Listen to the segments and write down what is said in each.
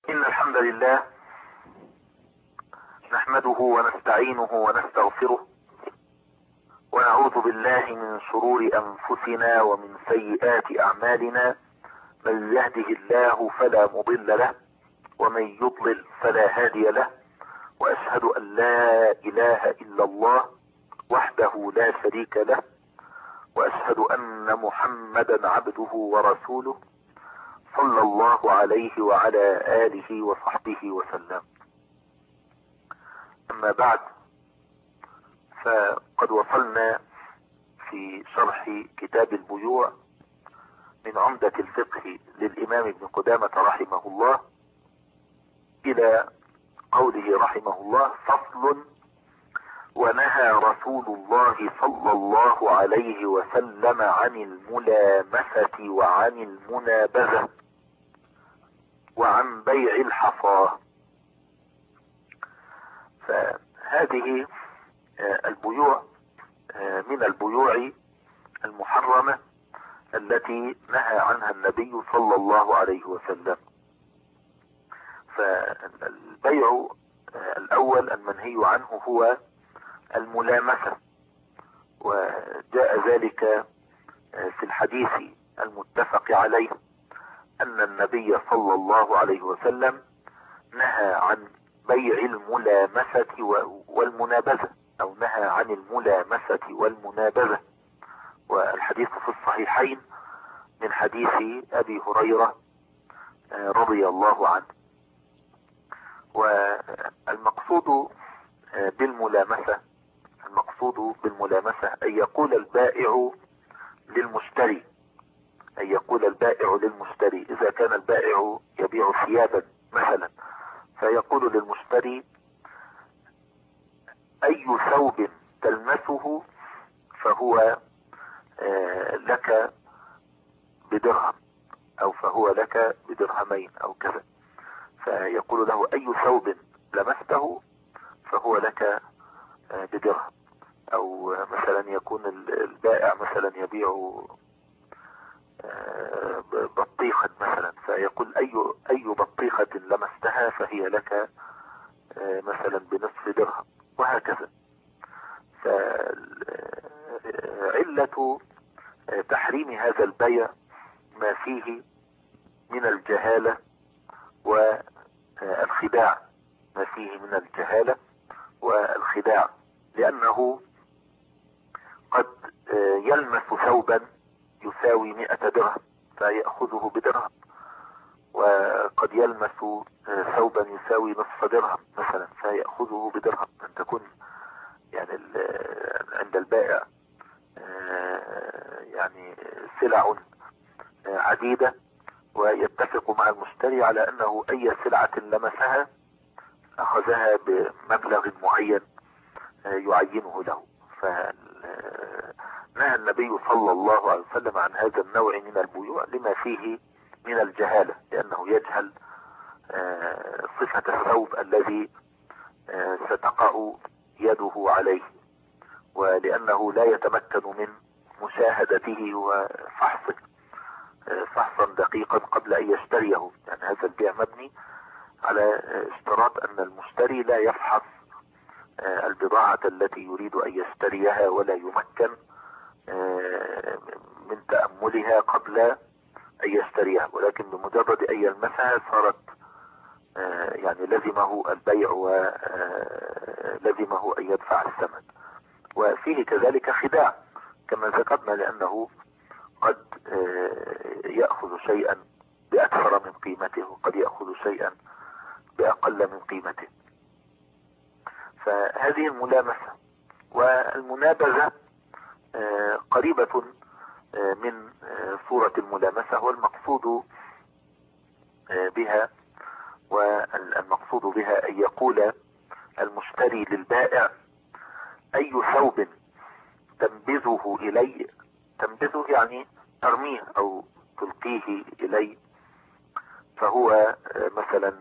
إن الحمد لله نحمده ونستعينه ونستغفره ونعوذ بالله من شرور أنفسنا ومن سيئات أعمالنا. من يهده الله فلا مضل له ومن يضلل فلا هادي له، وأشهد أن لا إله إلا الله وحده لا شريك له، وأشهد أن محمدا عبده ورسوله صلى الله عليه وعلى آله وصحبه وسلم. أما بعد، فقد وصلنا في شرح كتاب البيوع من عمدة الفقه للإمام ابن قدامة رحمه الله إلى قوله رحمه الله: فصل: ونهى رسول الله صلى الله عليه وسلم عن الملامسة وعن المنابذة وعن بيع الحصى. فهذه البيوع من البيوع المحرمة التي نهى عنها النبي صلى الله عليه وسلم. فالبيع الأول المنهي عنه هو الملامسة، وجاء ذلك في الحديث المتفق عليه أن النبي صلى الله عليه وسلم نهى عن بيع الملامسة والمنابذة، أو نهى عن الملامسة والمنابذة. والحديث في الصحيحين من حديث أبي هريرة رضي الله عنه. والمقصود بالملامسة أن يقول البائع للمشتري، إذا كان البائع يبيع ثيابا مثلا، فيقول للمشتري: أي ثوب تلمسه فهو لك بدرهم، أو فهو لك بدرهمين أو كذا. فيقول له: أي ثوب لمسته فهو لك بدرهم. أو مثلا يكون البائع مثلا يبيع بطيخة مثلا، فيقول: أي بطيخة لمستها فهي لك مثلا بنصف درهم، وهكذا. فعلة تحريم هذا البيع ما فيه من الجهالة والخداع، لأنه قد يلمس ثوبا يساوي 100 درهم فيأخذه بدرهم، وقد يلمس ثوبا يساوي نصف درهم مثلا فيأخذه بدرهم. أن تكون يعني عند البائع يعني سلع عديدة، ويتفق مع المشتري على أنه أي سلعة لمسها أخذها بمبلغ معين يعينه له. فنهى النبي صلى الله عليه وسلم عن هذا النوع من البيوع لما فيه من الجهالة، لأنه يجهل صفة الثوب الذي ستقع يده عليه، ولأنه لا يتمكن من مشاهدته وفحصه فحصا دقيقا قبل أن يشتريه. يعني هذا البيع مبني على اشتراط أن المشتري لا يفحص البضاعة التي يريد أن يشتريها، ولا يمكن من تأملها قبل أن يشتريها، ولكن بمجرد أن يلمسها صارت يعني لزمه البيع ولزمه أن يدفع الثمن. وفيه كذلك خداع كما ذكرنا، لأنه قد يأخذ شيئا بأكثر من قيمته، وقد يأخذ شيئا بأقل من قيمته. فهذه الملامسة. والمنابذة قريبة من صورة الملامسة، والمقصود بها أن يقول المشتري للبائع: أي ثوب تنبذه إلي، تنبذه يعني ترميه أو تلقيه إلي، فهو مثلا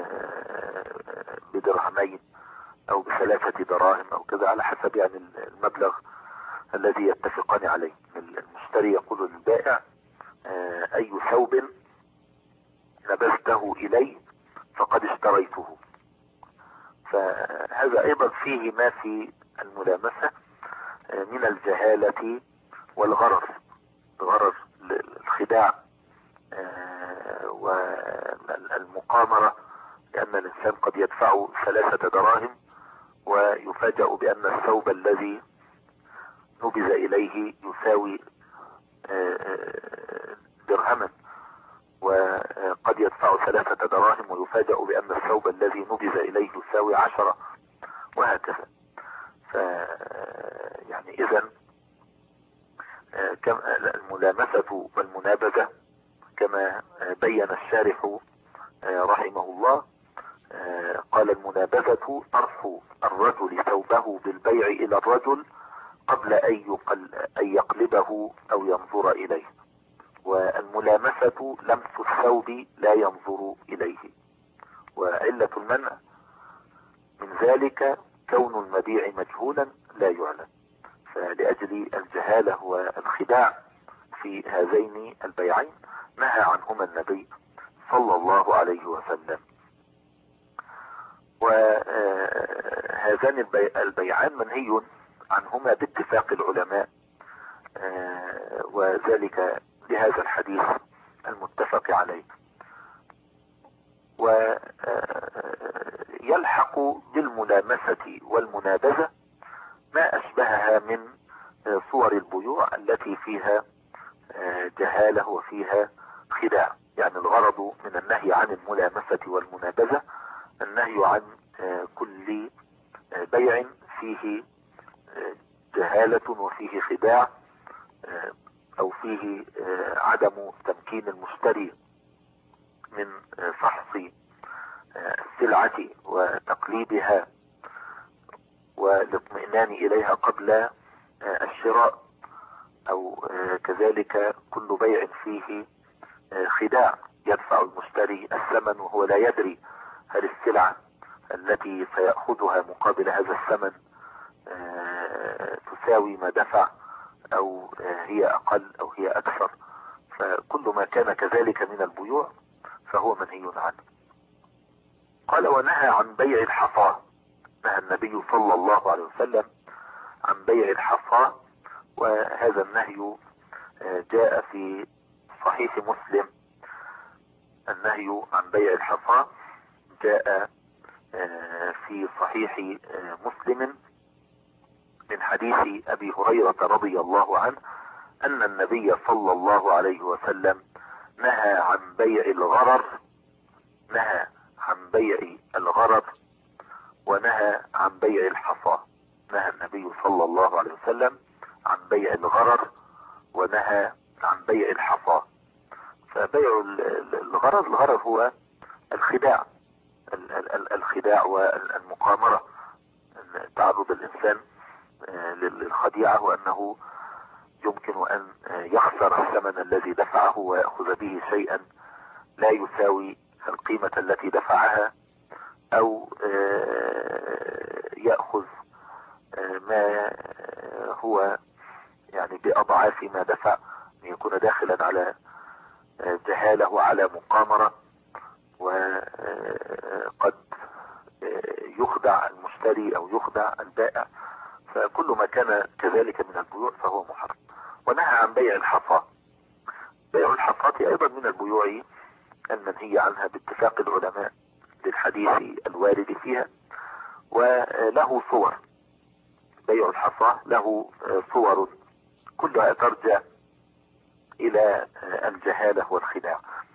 بدرهمين أو ب3 دراهم أو كذا، على حسب يعني المبلغ الذي يتفقان عليه. المشتري يقول للبائع: أي ثوب نبذته إلي فقد اشتريته. فهذا ايضا فيه ما في الملامسة من الجهالة والغرر، غرر الخداع والمقامرة، لأن الإنسان قد يدفع 3 دراهم ويفاجأ بأن الثوب الذي نبذ إليه يساوي درهما، وقد يدفع 3 دراهم ويفاجأ بأن الثوب الذي نبذ إليه يساوي 10، وهكذا. يعني إذن الملامسة والمنابذة كما بين الشارح رحمه الله، قال: المنابذة طرح الرجل ثوبه بالبيع إلى الرجل قبل أن يقلبه أو ينظر إليه، والملامسة لمس الثوب لا ينظر إليه. وعلة المنع من ذلك كون المبيع مجهولا لا يعلم، فلأجل الجهالة والخداع في هذين البيعين نهى عنهما النبي صلى الله عليه وسلم. وهذان البيعان منهي عنهما باتفاق العلماء، وذلك لهذا الحديث المتفق عليه. ويلحق بالملامسة والمنابذة ما أشبهها من صور البيوع التي فيها جهالة وفيها خداع. يعني الغرض من النهي عن الملامسة والمنابذة النهي عن كل بيع فيه جهالة وفيه خداع، أو فيه عدم تمكين المشتري من فحص السلعة وتقليبها والاطمئنان إليها قبل الشراء، أو كذلك كل بيع فيه خداع يدفع المشتري الثمن وهو لا يدري هل السلعة التي سيأخذها مقابل هذا الثمن تساوي ما دفع أو هي أقل أو هي أكثر. فكل ما كان كذلك من البيوع فهو منهي عنه. قال: ونهى عن بيع الحصى. نهى النبي صلى الله عليه وسلم عن بيع الحصى، وهذا النهي جاء في صحيح مسلم. النهي عن بيع الحصى جاء في صحيح مسلم من حديث أبي هريرة رضي الله عنه أن النبي صلى الله عليه وسلم نهى عن بيع الغرر، نهى عن بيع الغرر ونهى عن بيع الحصى. نهى النبي صلى الله عليه وسلم عن بيع الغرر ونهى عن بيع الحصى. فبيع الغرر هو الخداع، الخداع والمقامرة، تعرض الإنسان للخديعة، وأنه يمكن أن يخسر الثمن الذي دفعه ويأخذ به شيئا لا يساوي القيمة التي دفعها، أو يأخذ ما هو يعني بأضعاف ما دفع، يكون داخلا على جهالة وعلى مقامرة، وقد يخدع المشتري أو يخدع البائع. فكل ما كان كذلك من البيوع فهو محرم. ونهى عن بيع الحصى. بيع الحصاة أيضا من البيوع المنهي عنها باتفاق العلماء للحديث الوارد فيها، وله صور. بيع الحصى له صور كلها ترجع إلى الجهالة والخداع.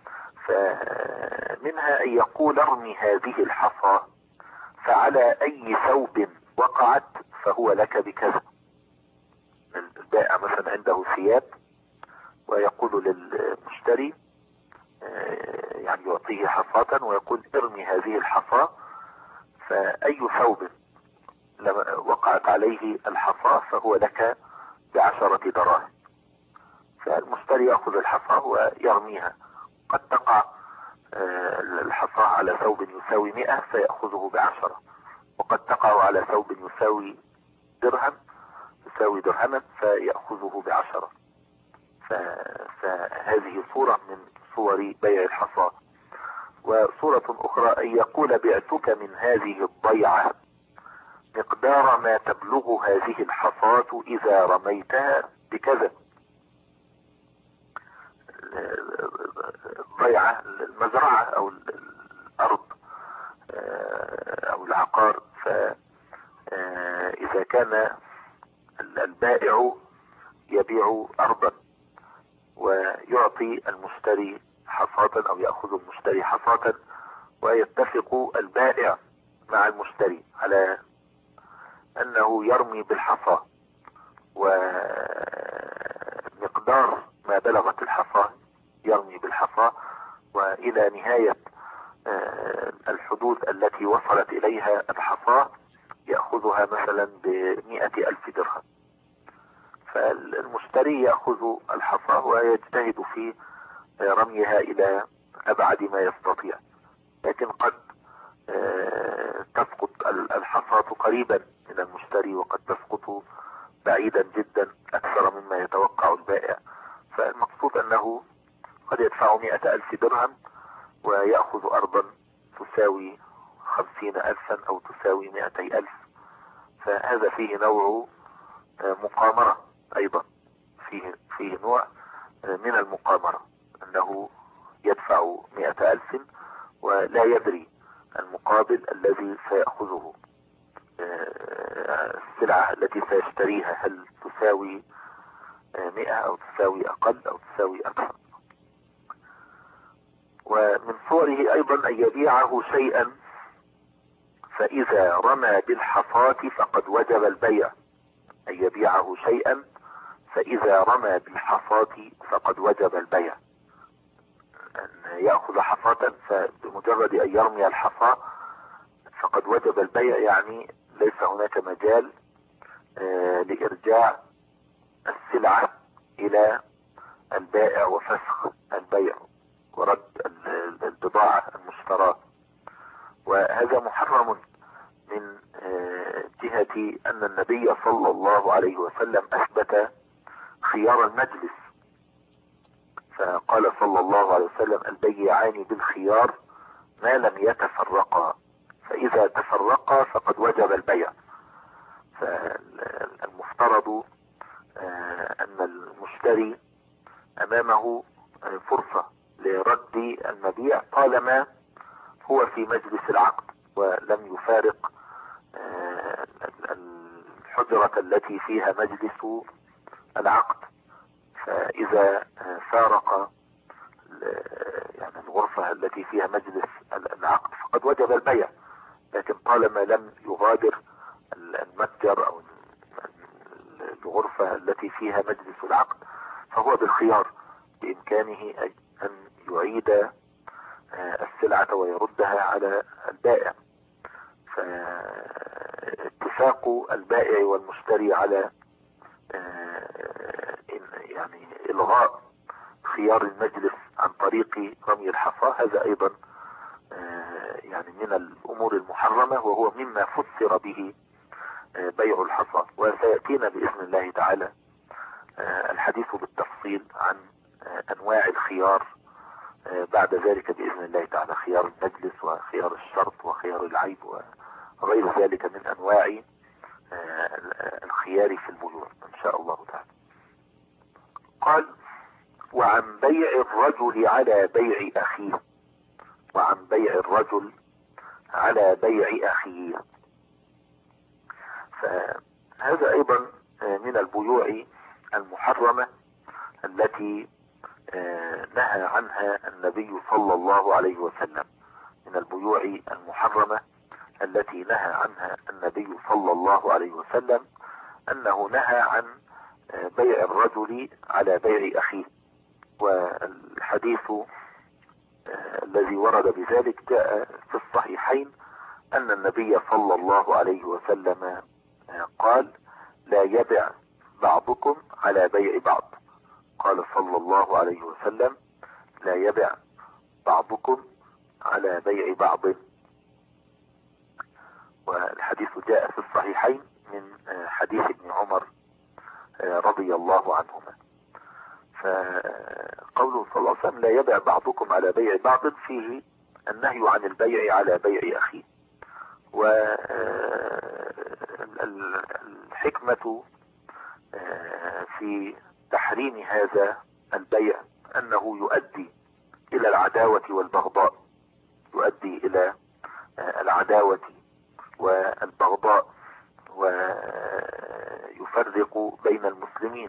فمنها أن يقول: ارمي هذه الحصى فعلى أي ثوب وقعت فهو لك بكذا. البائع مثلا عنده ثياب ويقول للمشتري، يعني يعطيه حصاة ويقول: ارمي هذه الحصى، فأي ثوب وقعت عليه الحصى فهو لك ب10 دراهم. فالمشتري يأخذ الحصى ويرميها، قد تقع الحصى على ثوب يساوي 100 فيأخذه ب10، وقد تقع على ثوب يساوي درهما فيأخذه ب10. فهذه صورة من صور بيع الحصى. وصورة أخرى أن يقول بعتك من هذه الضيعة مقدار ما تبلغ هذه الحصاة إذا رميتها بكذا. الضيعة المزرعة أو الأرض أو العقار. فإذا كان البائع يبيع أرضا ويعطي المشتري حصاة أو يأخذ المشتري حصاة، ويتفق البائع مع المشتري على أنه يرمي بالحصى، ومقدار ما بلغت الحصى يرمي بالحصى، وإلى نهاية الحدود التي وصلت إليها الحصى يأخذها مثلا ب100,000 درهم. فالمشتري يأخذ الحصى ويجتهد في رميها إلى أبعد ما يستطيع، لكن قد تسقط الحصاة قريبا من المشتري وقد تسقط بعيدا جدا أكثر مما يتوقع البائع. فالمقصود أنه قد يدفع 100,000 درهم ويأخذ أرضا تساوي 50,000 أو تساوي 200,000. فهذا فيه نوع مقامرة أيضا، فيه نوع من المقامرة، أنه يدفع 100,000 ولا يدري المقابل الذي سيأخذه. السلعة التي سيشتريها هل تساوي 100 أو تساوي أقل أو تساوي أكثر. ومن صوره أيضا أن يبيعه شيئا فإذا رمى بالحصاة فقد وجب البيع. أن يبيعه شيئا فإذا رمى بالحصاة فقد وجب البيع. أن يأخذ حصاة فبمجرد أن يرمي الحصى فقد وجب البيع، يعني ليس هناك مجال لإرجاع السلعة إلى البائع وفسخ البيع ورد البضاعة المشتراة. وهذا محرم من جهة أن النبي صلى الله عليه وسلم أثبت خيار المجلس، فقال صلى الله عليه وسلم البيعان بالخيار ما لم يتفرقا، فإذا تفرقا فقد وجب البيع. فالمفترض أن المشتري أمامه فرصة لرد المبيع طالما هو في مجلس العقد ولم يفارق الحجرة التي فيها مجلس العقد. فإذا فارق يعني الغرفة التي فيها مجلس العقد فقد وجب البيع، لكن طالما لم يغادر المتجر أو الغرفة التي فيها مجلس العقد فهو بالخيار، بإمكانه أن يعيد السلعة ويردها على البائع. فاتفاق البائع والمشتري على يعني إلغاء خيار المجلس عن طريق رمي الحصى هذا أيضا يعني من الأمور المحرمة، وهو مما فسر به بيع الحصى. وسيأتينا بإذن الله تعالى الحديث بالتفصيل عن أنواع الخيار بعد ذلك بإذن الله تعالى، خيار المجلس وخيار الشرط وخيار العيب وغير ذلك من أنواع الخيار في البيوع إن شاء الله تعالى. قال وعن بيع الرجل على بيع أخيه. وعن بيع الرجل على بيع أخيه، فهذا أيضا من البيوع المحرمة التي نهى عنها النبي صلى الله عليه وسلم. من البيوع المحرمة التي نهى عنها النبي صلى الله عليه وسلم أنه نهى عن بيع الرجل على بيع أخيه. والحديث الذي ورد بذلك جاء في الصحيحين أن النبي صلى الله عليه وسلم قال لا يبع بعضكم على بيع بعض. قال صلى الله عليه وسلم لا يبع بعضكم على بيع بعض. والحديث جاء في الصحيحين من حديث ابن عمر رضي الله عنهما. فقوله صلى الله عليه وسلم لا يبع بعضكم على بيع بعض فيه النهي عن البيع على بيع أخيه. والحكمة في تحريم هذا البيع أنه يؤدي إلى العداوة والبغضاء، يؤدي إلى العداوة والبغضاء، ويفرق بين المسلمين.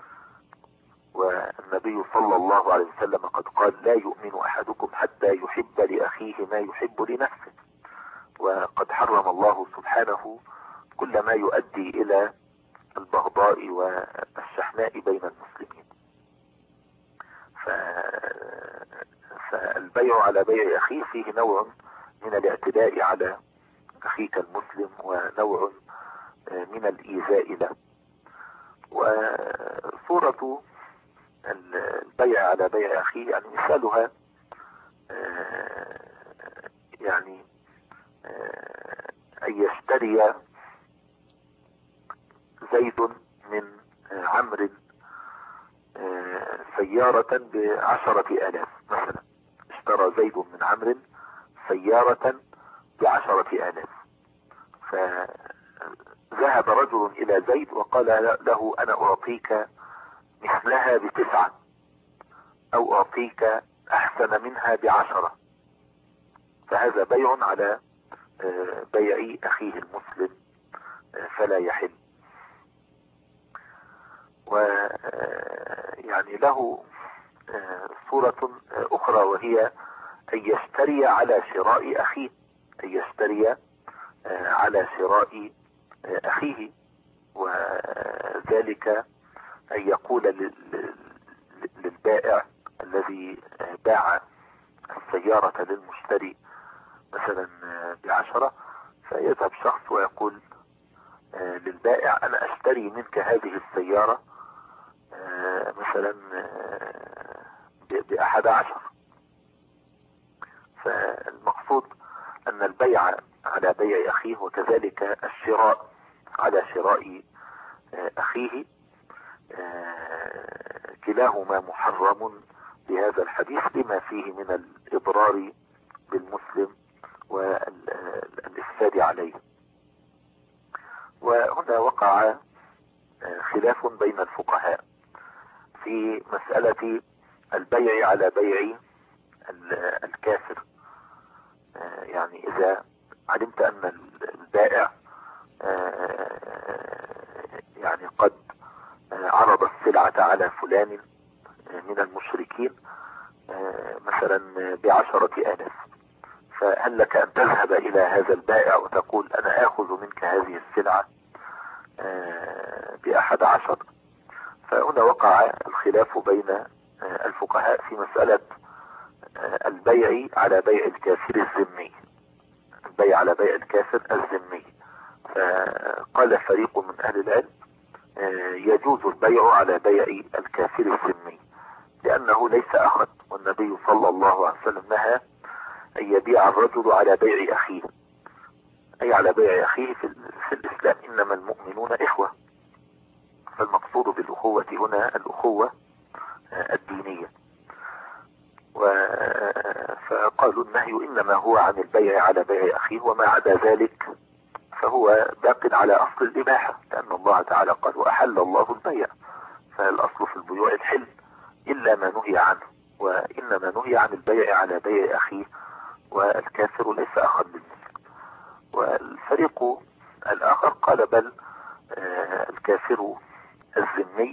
والنبي صلى الله عليه وسلم قد قال: لا يؤمن أحدكم حتى يحب لأخيه ما يحب لنفسه. وقد حرم الله سبحانه كل ما يؤدي إلى البغضاء والشحناء بين المسلمين. فالبيع على بيع أخيه فيه نوع من الاعتداء على أخيك المسلم، ونوع من الإيذاء له. وصورة البيع على بيع أخيه يعني مثالها يعني أن يشتري زيد من عمرو سيارة ب10,000 مثلا. اشترى زيد من عمرو سيارة ب10,000، فذهب رجل إلى زيد وقال له: أنا أعطيك مثلها ب9، أو أعطيك أحسن منها ب10. فهذا بيع على بيع أخيه المسلم، فلا يحل. ويعني له صورة أخرى، وهي أن يشتري على شراء أخيه، أن يشتري على شراء أخيه، وذلك أن يقول للبائع الذي باع السيارة للمشتري مثلا ب10، فيذهب شخص ويقول للبائع: أنا أشتري منك هذه السيارة مثلا ب11. فالمقصود أن البيع على بيع أخيه، وكذلك الشراء على شراء أخيه، كلاهما محرم بهذا الحديث، لما فيه من الإضرار بالمسلم والإفساد عليه. وهنا وقع خلاف بين الفقهاء في مسألة البيع على بيع الكافر. يعني إذا علمت أن البائع يعني قد عرض السلعة على فلان من المشركين مثلا ب10,000، فهل لك أن تذهب إلى هذا البائع وتقول: أنا آخذ منك هذه السلعة ب11؟ فهنا وقع الخلاف بين الفقهاء في مسألة البيع على بيع الكافر الذمي، البيع على بيع الكافر الذمي. فقال فريق من أهل العلم: يجوز البيع على بيع الكافر الذمي، لأنه ليس أخا، والنبي صلى الله عليه وسلم نهى أن يبيع الرجل على بيع أخيه، أي على بيع أخيه في الإسلام إنما المؤمنون إخوة. فالمقصود بالأخوة هنا الأخوة الدينية. فقالوا النهي إنما هو عن البيع على بيع أخيه، وما عدا ذلك فهو باق على أصل الإباحة، لأن الله تعالى قال: وأحل الله البيع. فالأصل في البيوع الحل إلا ما نهي عنه، وإنما نهي عن البيع على بيع أخيه، والكافر ليس أخا بالمسلم. والفريق الآخر قال: بل الكافر الذمي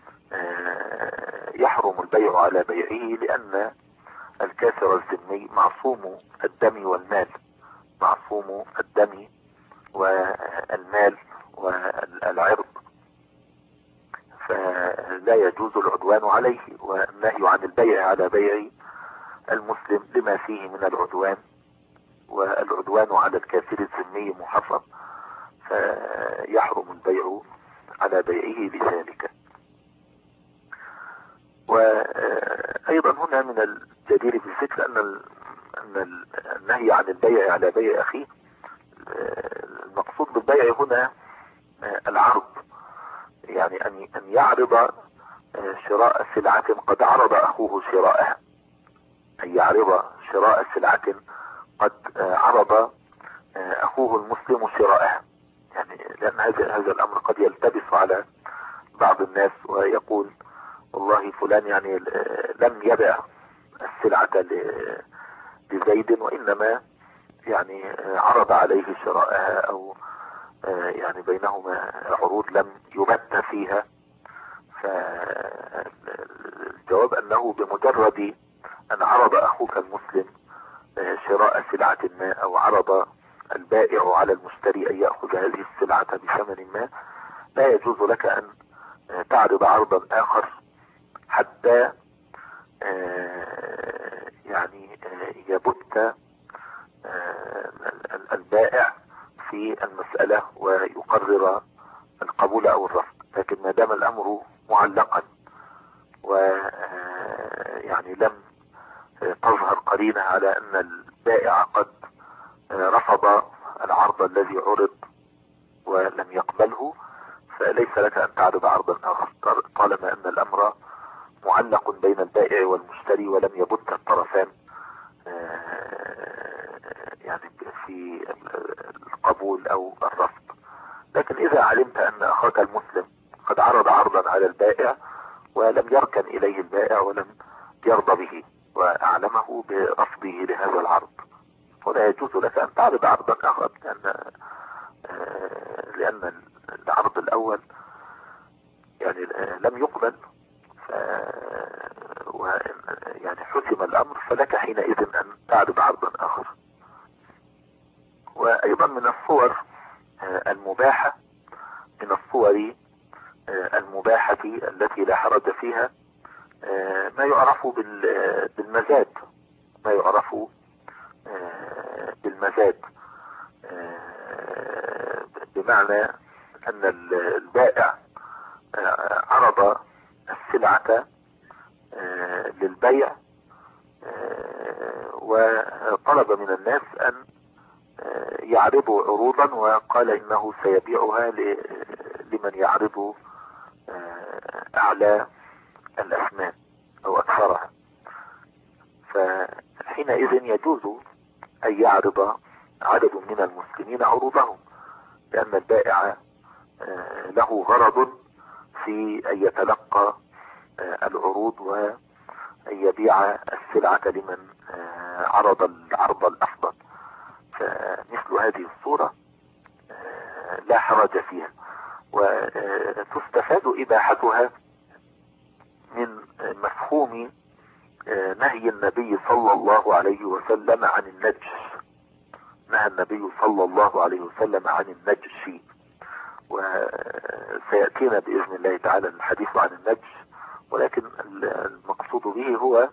يحرم البيع على بيعه، لأن الكافر الذمي معصوم الدم والمال، معصوم الدم والمال والعرض، فلا يجوز العدوان عليه. والنهي عن البيع على بيع المسلم لما فيه من العدوان، والعدوان على الكافر الذمي محرم، فيحرم البيع على بيعه بذلك. وأيضا هنا من الجدير بالذكر أن النهي عن البيع على بيع أخيه، المقصود بالبيع هنا العرض، يعني أن يعرض شراء سلعة قد عرض أخوه شراءها، أن يعرض شراء سلعة قد عرض اخوه المسلم شراءها، يعني لان هذا الامر قد يلتبس على بعض الناس ويقول والله فلان يعني لم يبع السلعة لزيد، وانما يعني عرض عليه شراءها، او يعني بينهما عروض لم يبت فيها. فالجواب انه بمجرد ان عرض اخوك المسلم شراء سلعة ما، او عرض البائع على المشتري ان يأخذ هذه السلعة بثمن ما، لا يجوز لك ان تعرض عرضا اخر حتى يعني يبت البائع في المسألة ويقرر القبول او الرفض. لكن ما دام الامر معلقا ويعني لم تظهر قرينة على ان البائع قد رفض العرض الذي عرض ولم يقبله، فليس لك ان تعرض عرضا اخر طالما ان الامر معلق بين البائع والمشتري ولم يبت الطرفان يعني في القبول او الرفض. لكن اذا علمت ان اخاك المسلم قد عرض عرضا على البائع ولم يركن اليه البائع ولم يرضى به واعلمه برفضه لهذا العرض، ولا يجوز لك ان تعرض عرضا اخر، لان العرض الاول يعني لم يقبل، يعني حسم الامر، فلك حينئذ ان تعرض عرضا اخر. وايضا من الصور المباحة، من الصور المباحة التي لا حرج فيها ما يعرف بالمزاد، ما يعرف بالمزاد، بمعنى ان البائع عرض السلعة للبيع وطلب من الناس ان يعرضوا عروضا، وقال انه سيبيعها لمن يعرض اعلى الاثمان او اكثرها. فحينئذ يجوز ان يعرض عدد من المسلمين عروضهم، لان البائع له غرض في ان يتلقى العروض وان يبيع السلعة لمن عرض العرض الافضل. فمثل هذه الصورة لا حرج فيها، وتستفاد اباحتها من مفهوم نهي النبي صلى الله عليه وسلم عن النجش. نهى النبي صلى الله عليه وسلم عن النجش، وسيأتينا بإذن الله تعالى الحديث عن النجش، ولكن المقصود به هو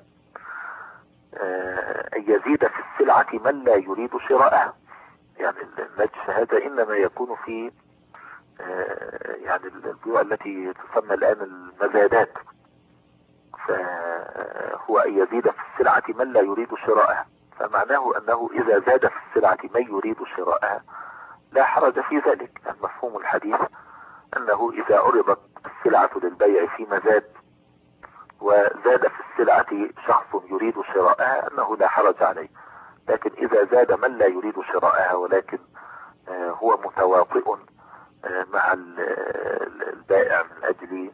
أن يزيد في السلعة من لا يريد شراءها. يعني النجش هذا إنما يكون في يعني البيوع التي تسمى الآن المزادات، فهو أن يزيد في السلعة من لا يريد شراءها، فمعناه أنه إذا زاد في السلعة من يريد شراءها لا حرج في ذلك. المفهوم الحديث أنه إذا عرضت السلعة للبيع في مزاد وزاد في السلعة شخص يريد شراءها أنه لا حرج عليه. لكن إذا زاد من لا يريد شراءها ولكن هو متواطئ مع البائع من أجل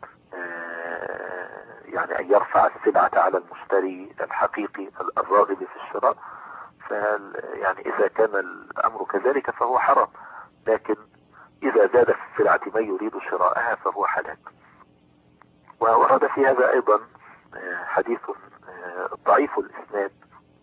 يعني أن يرفع السلعة على المشتري الحقيقي الراغب في الشراء، يعني إذا كان الأمر كذلك فهو حرام. لكن إذا زاد في السلعة من يريد شراءها فهو حلال. وورد في هذا أيضا حديث ضعيف الإسناد،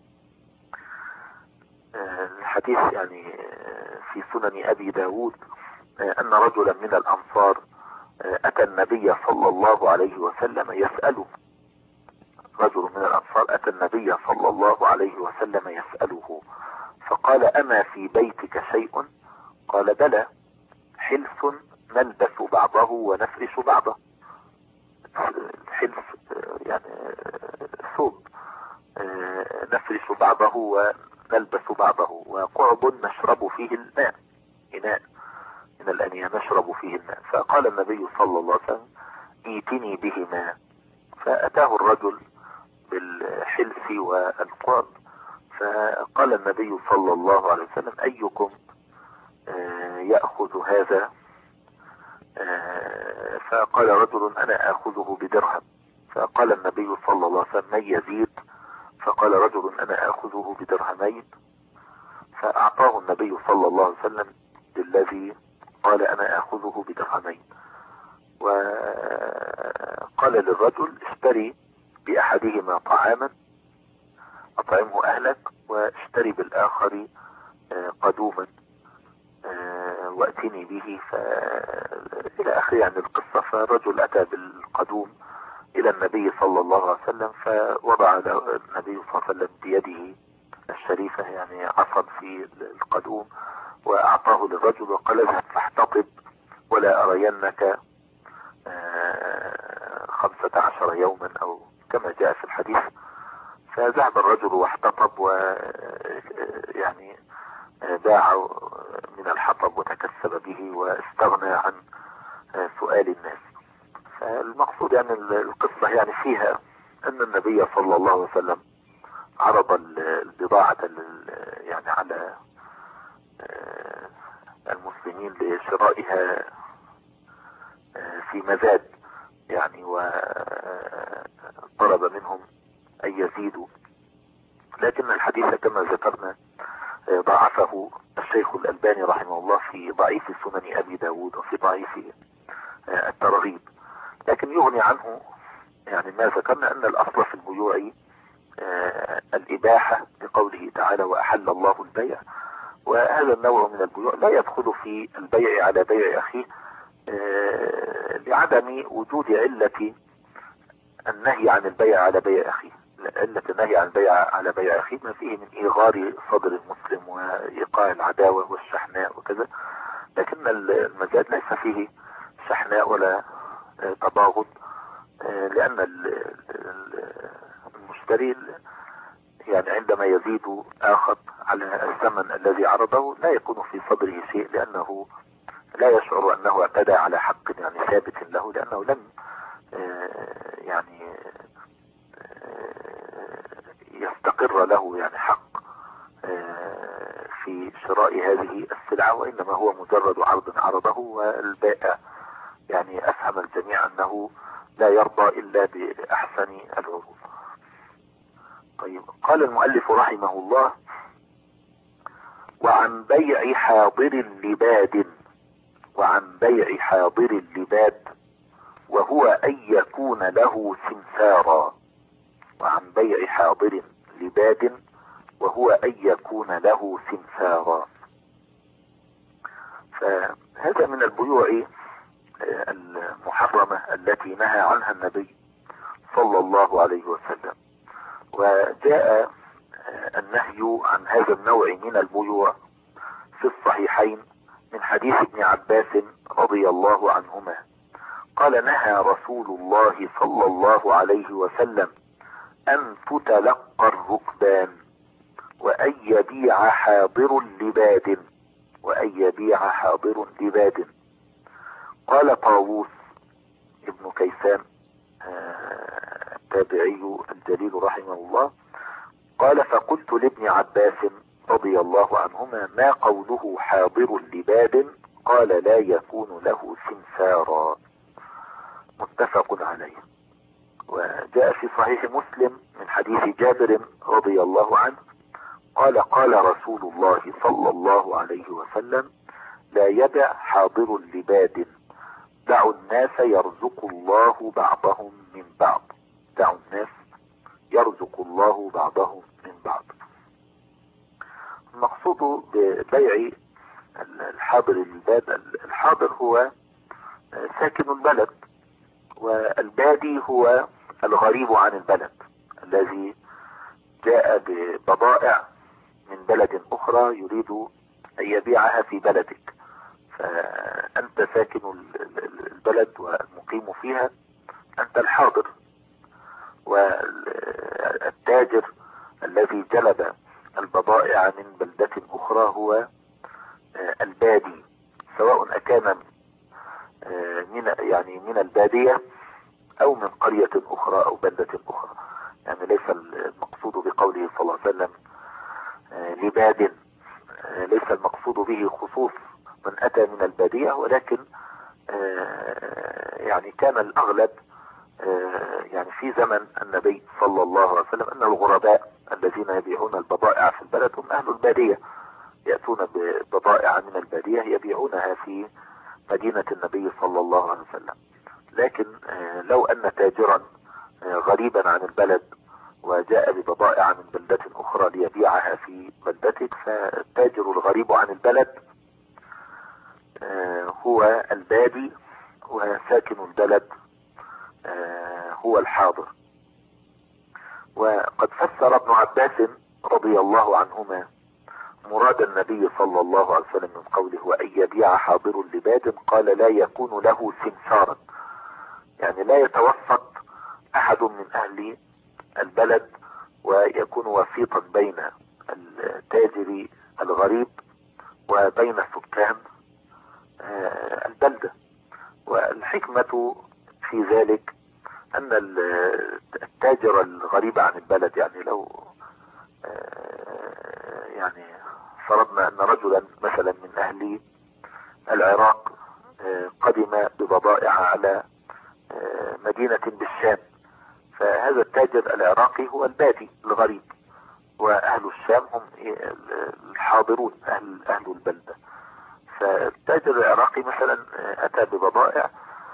الحديث يعني في سنن أبي داود، أن رجلا من الأنصار أتى النبي صلى الله عليه وسلم يسأله. رجل من الأنصار أتى النبي صلى الله عليه وسلم يسأله، فقال أما في بيتك شيء؟ قال بلى، حلف نلبس بعضه ونفرش بعضه. الحلف يعني ثوب نفرش بعضه ونلبس بعضه، وقعب نشرب فيه الماء، إناء من الأنية نشرب فيه الماء. فقال النبي صلى الله عليه وسلم ائتني بهما، فأتاه الرجل بالحلف والقعب فقال النبي صلى الله عليه وسلم: أيكم يأخذ هذا؟ فقال رجل: أنا آخذه بدرهم. فقال النبي صلى الله عليه وسلم: من يزيد؟ فقال رجل: أنا آخذه بدرهمين. فأعطاه النبي صلى الله عليه وسلم للذي قال: أنا آخذه بدرهمين. وقال للرجل: اشتري بأحدهما طعاما أطعمه أهلك، واشتري بالآخر قدوما وأتني به. إلى آخر يعني القصة. فالرجل أتى بالقدوم إلى النبي صلى الله عليه وسلم، فوضع النبي صلى الله عليه وسلم بيده الشريفة يعني عصا في القدوم، وأعطاه للرجل وقال: اذهب فاحتطب ولا أرينك 15 يوما، أو كما جاء في الحديث. فذهب الرجل واحتطب، ويعني باع من الحطب وتكسب به واستغنى عن سؤال الناس. فالمقصود يعني القصة يعني فيها أن النبي صلى الله عليه وسلم عرض البضاعة يعني على المسلمين لشرائها في مزاد يعني، وطلب منهم أن يزيدوا. لكن الحديث كما ذكرنا ضعفه الشيخ الألباني رحمه الله في ضعيف سنن أبي داود وفي ضعيف الترغيب. لكن يغني عنه يعني ما ذكرنا أن الأصل في البيوع الإباحة لقوله تعالى: وأحل الله البيع. وهذا النوع من البيوع لا يدخل في البيع على بيع أخيه لعدم وجود علة النهي عن البيع على بيع أخيه. علة النهي عن البيع على بيع أخيه ما فيه من إيغار صدر المسلم وإيقاع العداوة والشحناء وكذا. لكن المزاد ليس فيه شحناء ولا تباغض، لأن المشتري يعني عندما يزيد آخر على الثمن الذي عرضه لا يكون في صدره شيء، لأنه لا يشعر أنه اعتدى على حق يعني ثابت له، لأنه لم يعني يستقر له يعني حق في شراء هذه السلعة، وإنما هو مجرد عرض عرضه. والبائع يعني أفهم الجميع أنه لا يرضى إلا بأحسن العروض. طيب، قال المؤلف رحمه الله: وعن بيع حاضر لباد. وعن بيع حاضر لباد وهو أن يكون له سمسارا. وعن بيع حاضر لباد وهو أن يكون له سمسارا. فهذا من البيوع المحرمة التي نهى عنها النبي صلى الله عليه وسلم. وجاء النهي عن هذا النوع من البيوع في الصحيحين من حديث ابن عباس رضي الله عنهما قال: نهى رسول الله صلى الله عليه وسلم أن تتلقى الركبان وأن يبيع حاضر لباد. وأن يبيع حاضر لباد. قال طاووس ابن كيسان التابعي الجليل رحمه الله قال: فقلت لابن عباس رضي الله عنهما: ما قوله حاضر لباد؟ قال: لا يكون له سمسارا. متفق عليه. وجاء في صحيح مسلم من حديث جابر رضي الله عنه قال: قال رسول الله صلى الله عليه وسلم: لا يبع حاضر لباد، دعوا الناس يرزق الله بعضهم من بعض. دعوا الناس يرزق الله بعضهم من بعض. المقصود ببيع الحاضر للباد، الحاضر هو ساكن البلد، والبادي هو الغريب عن البلد الذي جاء ببضائع من بلد أخرى يريد أن يبيعها في بلدك. فأنت ساكن البلد والمقيم فيها، أنت الحاضر. والتاجر الذي جلب البضائع من بلدة أخرى هو البادي، سواء أكان من البادية أو من قرية أخرى أو بلدة أخرى. يعني ليس المقصود بقوله صلى الله عليه وسلم: لباد، ليس المقصود به خصوص من أتى من البادية، ولكن يعني كان الأغلب يعني في زمن النبي صلى الله عليه وسلم أن الغرباء الذين يبيعون البضائع في البلد هم أهل البادية، يأتون ببضائع من البادية يبيعونها في مدينة النبي صلى الله عليه وسلم. لكن لو أن تاجرا غريبا عن البلد وجاء ببضائع من بلدة أخرى ليبيعها في بلدتك، فالتاجر الغريب عن البلد هو البادي، وساكن البلد هو الحاضر. وقد فسر ابن عباس رضي الله عنهما مراد النبي صلى الله عليه وسلم من قوله وأن يبيع حاضر لباد، قال لا يكون له سمسارا، يعني لا يتوسط أحد من أهل البلد ويكون وسيطا بين التاجر الغريب وبين سكان البلدة. والحكمة في ذلك أن التاجر الغريب عن البلد، يعني لو يعني فرضنا أن رجلا مثلا من أهل العراق قدم ببضائع على مدينة بالشام، فهذا التاجر العراقي هو البادي الغريب، وأهل الشام هم الحاضرون أهل البلدة. فالتاجر العراقي مثلا أتى ببضائع،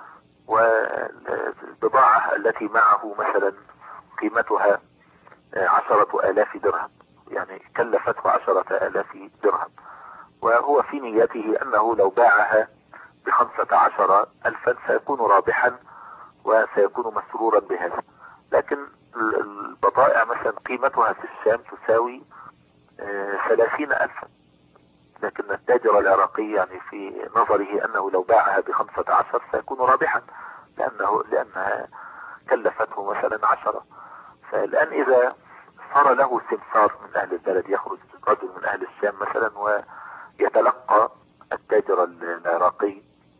والبضاعة التي معه مثلا قيمتها 10,000 درهم، يعني كلفته 10,000 درهم، وهو في نيته أنه لو باعها ب15,000 سيكون رابحا وسيكون مسرورا بهذا. لكن البضائع مثلا قيمتها في الشام تساوي 30,000، لكن التاجر العراقي يعني في نظره أنه لو باعها ب15 سيكون رابحا، لأنها كلفته مثلا 10. فالآن إذا صار له سمسار من أهل البلد، يخرج رجل من أهل الشام مثلا ويتلقى التاجر العراقي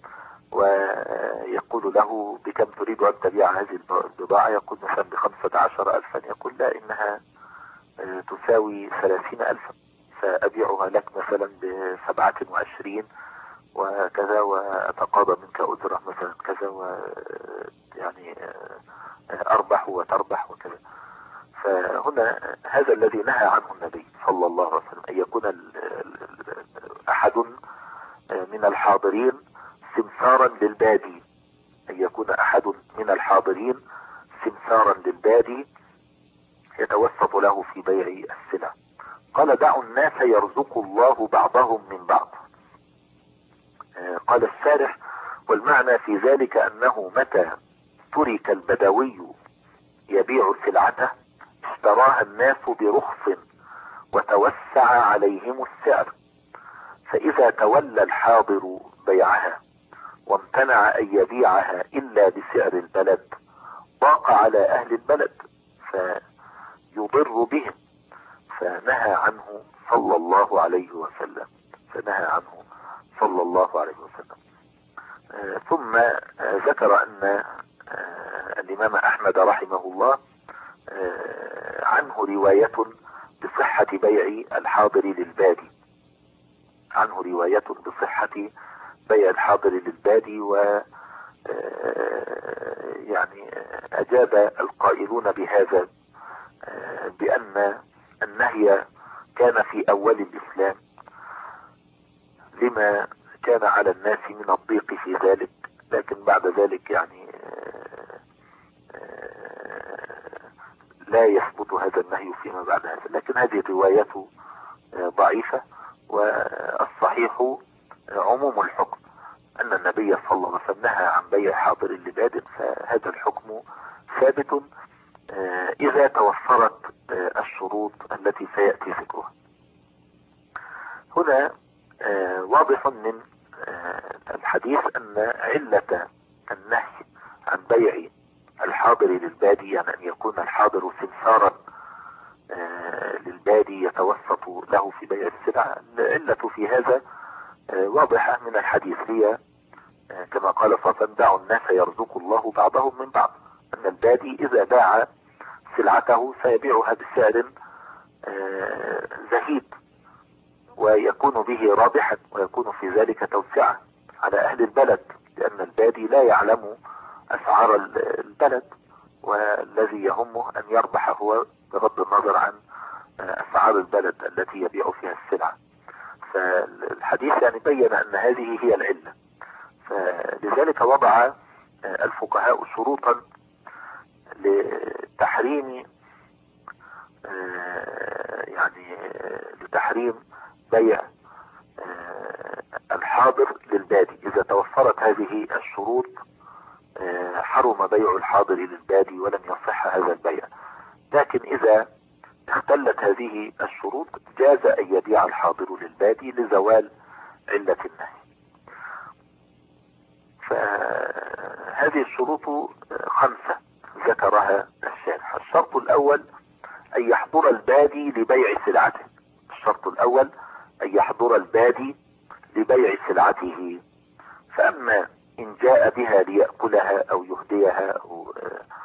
ويقول له بكم تريد أن تبيع هذه البضاعة، يقول مثلا ب15,000، يقول لا إنها تساوي 30,000، فأبيعها لك مثلا ب27 وكذا، وأتقاضى منك أجرة مثلا كذا، ويعني أربح وتربح وكذا. فهنا هذا الذي نهى عنه النبي صلى الله عليه وسلم، أن يكون أحد من الحاضرين سمسارا للبادي، أن يكون أحد من الحاضرين سمسارا للبادي يتوسط له في بيع السلع. قال دعوا الناس يرزق الله بعضهم من بعض. قال الشارح والمعنى في ذلك أنه متى ترك البدوي يبيع سلعته اشتراها الناس برخص وتوسع عليهم السعر، فإذا تولى الحاضر بيعها وامتنع أن يبيعها إلا بسعر البلد ضاق على أهل البلد فيضر بهم، فنهى عنه صلى الله عليه وسلم. ثم ذكر أن الإمام أحمد رحمه الله عنه رواية بصحة بيع الحاضر للبادي، و يعني أجاب القائلون بهذا بأن النهي كان في أول الإسلام لما كان على الناس من الضيق في ذلك، لكن بعد ذلك يعني لا يثبت هذا النهي فيما بعد هذا. لكن هذه الرواية ضعيفة، والصحيح عموم الحكم أن النبي صلى الله عليه وسلم نهى عن بيع حاضر لباد، فهذا الحكم ثابت إذا توفرت الشروط التي سيأتي ذكرها. هنا واضح من الحديث أن علة النهي عن بيع الحاضر للبادي، يعني أن يكون الحاضر سمسارا للبادي يتوسط له في بيع السلع، العلة في هذا واضحة من الحديث، هي كما قال صلى الله عليه وسلم دعوا الناس يرزق الله بعضهم من بعض، أن البادي إذا باع سلعته سيبيعها بسعر زهيد ويكون به رابحا، ويكون في ذلك توسعة على أهل البلد، لأن البادي لا يعلم أسعار البلد، والذي يهمه أن يربح هو بغض النظر عن أسعار البلد التي يبيع فيها السلعة. فالحديث يعني بين أن هذه هي العلة، فلذلك وضع الفقهاء شروطا لتحريم يعني لتحريم بيع الحاضر للبادي. إذا توفرت هذه الشروط حرم بيع الحاضر للبادي ولم يصح هذا البيع. لكن إذا اختلت هذه الشروط جاز أن يبيع الحاضر للبادي لزوال علة النهي. فهذه الشروط 5 ذكرها الشارح. الشرط الأول أن يحضر البادي لبيع سلعته. الشرط الأول أن يحضر البادي لبيع سلعته. فأما إن جاء بها ليأكلها أو يهديها أو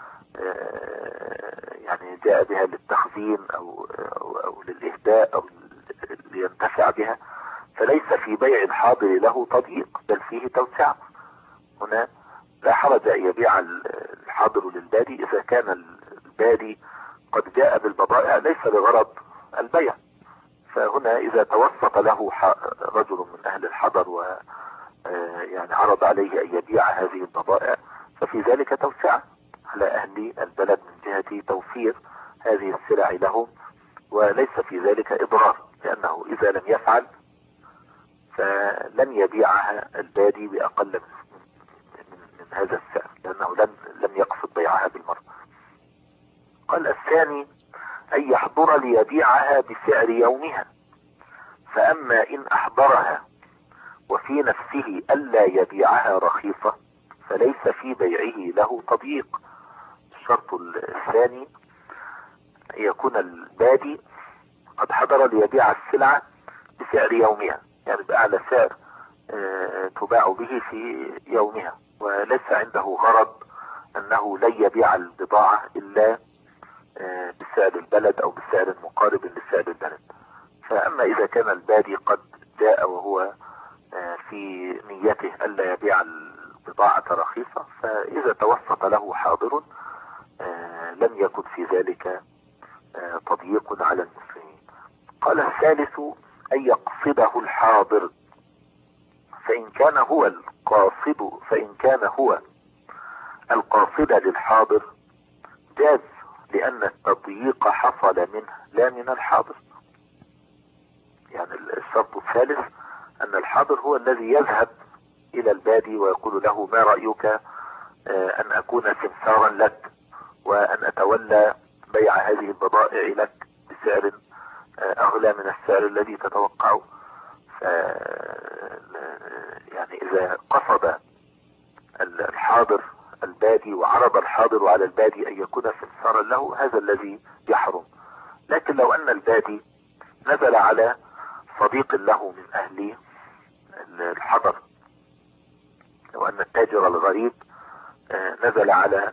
يعني جاء بها للتخزين أو للإهداء أو لينتفع بها، فليس في بيع الحاضر له تضييق بل فيه توسعة. هنا لا حرج أن يبيع الحاضر للبادي إذا كان البادي قد جاء بالبضائع ليس لغرض البيع. فهنا إذا توسط له رجل من أهل الحضر و يعني عرض عليه أن يبيع هذه البضائع، ففي ذلك توسعة على أهل البلد من جهة توفير هذه السلع لهم، وليس في ذلك إضرار، لأنه إذا لم يفعل فلن يبيعها البادي بأقل من هذا السعر، لأنه لم يقصد بيعها بالمرة. قال الثاني أن يحضر ليبيعها بسعر يومها. فأما إن أحضرها وفي نفسه ألا يبيعها رخيصة فليس في بيعه له تضييق. الشرط الثاني أن يكون البادي قد حضر ليبيع السلعة بسعر يومها، يعني بأعلى سعر تباع به في يومها، وليس عنده غرض أنه لن يبيع البضاعة إلا بسعر البلد أو بسعر مقارب لسعر البلد. فأما إذا كان البادي قد جاء وهو في نيته ألا يبيع البضاعة رخيصة، فإذا توسط له حاضر لم يكن في ذلك تضييق على المسلمين. قال الثالث أن يقصده الحاضر. فإن كان هو القاصد للحاضر جاز، لأن التضييق حصل منه لا من الحاضر. يعني الشرط الثالث أن الحاضر هو الذي يذهب إلى البادي ويقول له ما رأيك أن أكون سمسارا لك وأن أتولى بيع هذه البضائع لك بسعر أغلى من السعر الذي تتوقعه. يعني إذا قصد الحاضر البادي وعرض الحاضر على البادي أن يكون سمسارا له، هذا الذي يحرم. لكن لو أن البادي نزل على صديق له من أهل الحضر، لو أن التاجر الغريب نزل على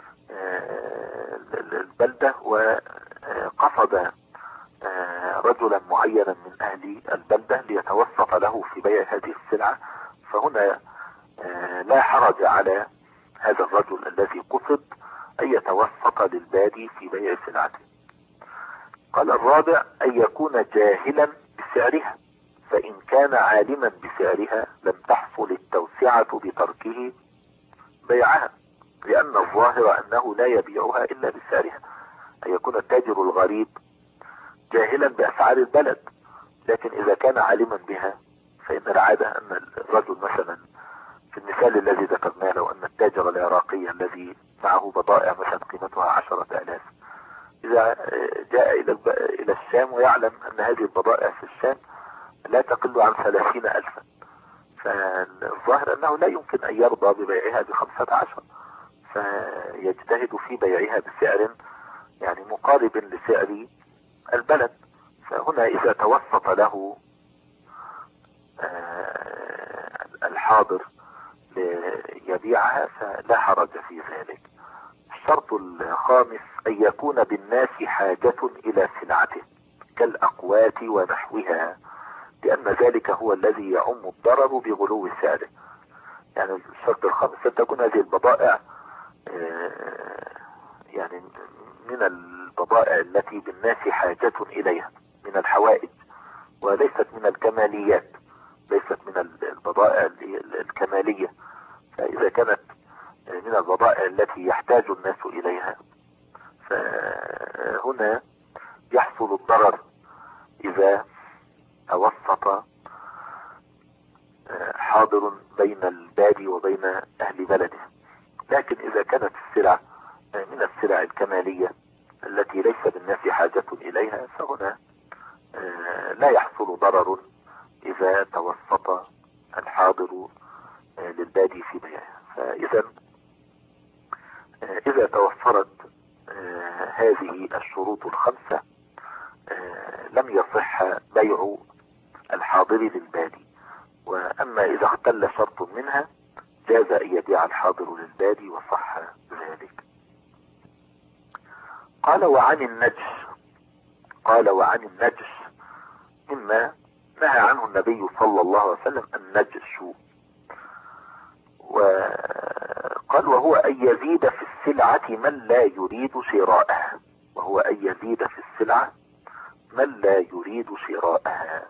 البلدة وقصد رجلا معينا من أهل البلدة ليتوسط له في بيع هذه السلعة، فهنا لا حرج على هذا الرجل الذي قصد أن يتوسط للبادي في بيع سلعته. قال الرابع أن يكون جاهلا بسعرها. فإن كان عالما بسعرها لم تحصل التوسعة بتركه بيعها، لأن الظاهر أنه لا يبيعها إلا بسعرها. أن يكون التاجر الغريب جاهلا بأسعار البلد، لكن إذا كان عالما بها فإن العادة أن الرجل مثلا في المثال الذي ذكرناه، لو أن التاجر العراقي الذي معه بضائع مثلا قيمتها 10,000 إذا جاء إلى الشام ويعلم أن هذه البضائع في الشام لا تقل عن 30,000، فالظاهر أنه لا يمكن أن يرضى ببيعها ب15، فيجتهد في بيعها بسعر يعني مقارب لسعر البلد. فهنا إذا توسط له الحاضر ليبيعها فلا حرج في ذلك. الشرط الخامس أن يكون بالناس حاجة إلى سلعته. كالأقوات ونحوها، لأن ذلك هو الذي يعم الضرر بغلو سعره. يعني الشرط الخامس أن تكون هذه البضائع يعني من البضائع التي بالناس حاجة إليها، من الحوائج، وليست من الكماليات، ليست من البضائع الكمالية. فإذا كانت من البضائع التي يحتاج الناس إليها، فهنا يحصل الضرر إذا توسط حاضر بين البادي وبين أهل بلده. لكن إذا كانت السلع من السلع الكمالية التي ليس بالناس حاجة إليها، فهنا لا يحصل ضرر إذا توسط الحاضر للبادي في بيعها. فإذا إذا توفرت هذه الشروط الخمسة لم يصح بيع الحاضر للبادي. وأما إذا اختل شرط منها جاز أن يبيع الحاضر للبادي وصح ذلك. قال وعن النجش مما نهى عنه النبي صلى الله عليه وسلم النجش. وقال وهو أن يزيد في السلعة من لا يريد شراءها، وهو أن يزيد في السلعة من لا يريد شراءها.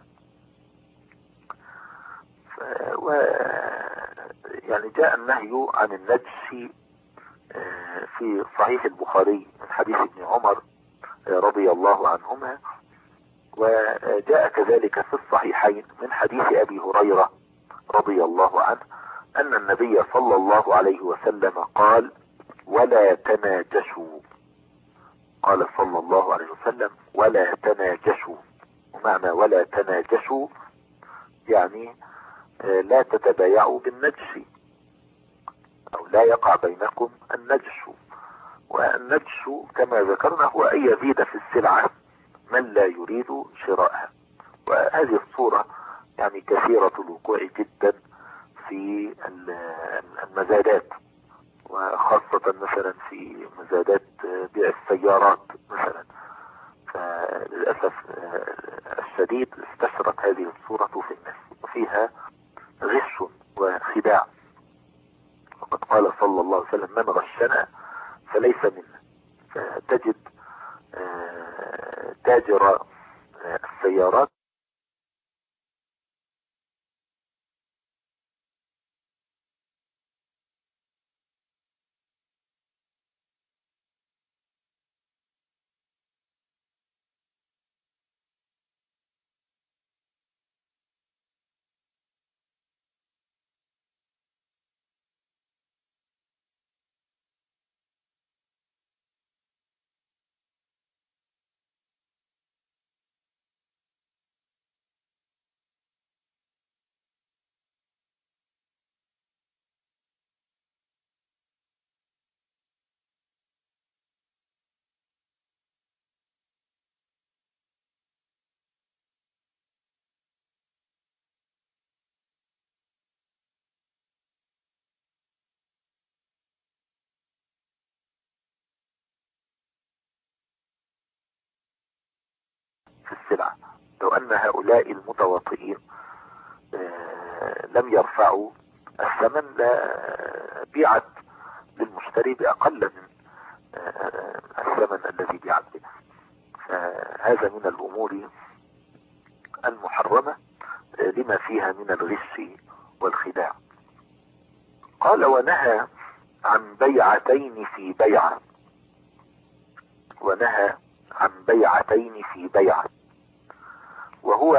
يعني جاء النهي عن النجش في صحيح البخاري من حديث ابن عمر رضي الله عنهما، وجاء كذلك في الصحيحين من حديث أبي هريرة رضي الله عنه أن النبي صلى الله عليه وسلم قال ولا تناجشوا. قال صلى الله عليه وسلم ولا تناجشوا، ومعنى ولا تناجشوا يعني لا تتبايعوا بالنجش، أو لا يقع بينكم النجش. والنجش كما ذكرنا هو أن يزيد في السلعة من لا يريد شراءها. وهذه الصورة يعني كثيرة الوقوع جدا في المزادات، وخاصة مثلا في مزادات بيع السيارات مثلا. فللأسف الشديد استشرت هذه الصورة في الناس، وفيها غش وخداع. وقد قال صلى الله عليه وسلم من غشنا فليس منا. فتجد تاجر السيارات في السلع. لو أن هؤلاء المتواطئين لم يرفعوا الثمن لبيعت للمشتري بأقل من الثمن الذي بيعت به. فهذا من الأمور المحرمة لما فيها من الغش والخداع. قال ونهى عن بيعتين في بيعة، ونهى عن بيعتين في بيعة، وهو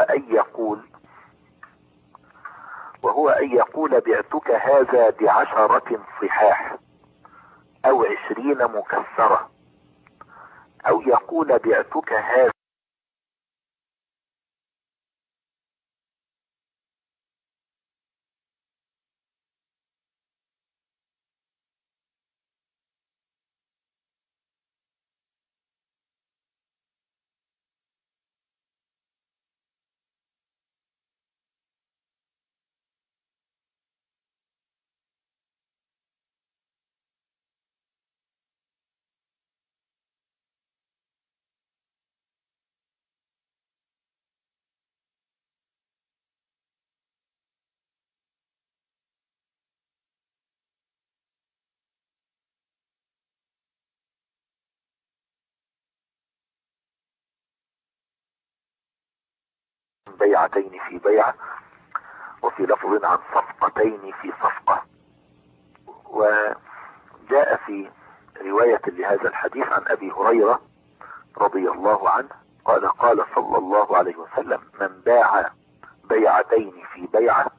أن يقول بعتك هذا ب10 صحاح أو 20 مكسرة، أو يقول بعتك هذا بيعتين في بيعة، وفي لفظ عن صفقتين في صفقة. وجاء في رواية لهذا الحديث عن أبي هريرة رضي الله عنه قال قال صلى الله عليه وسلم: من باع بيعتين في بيعة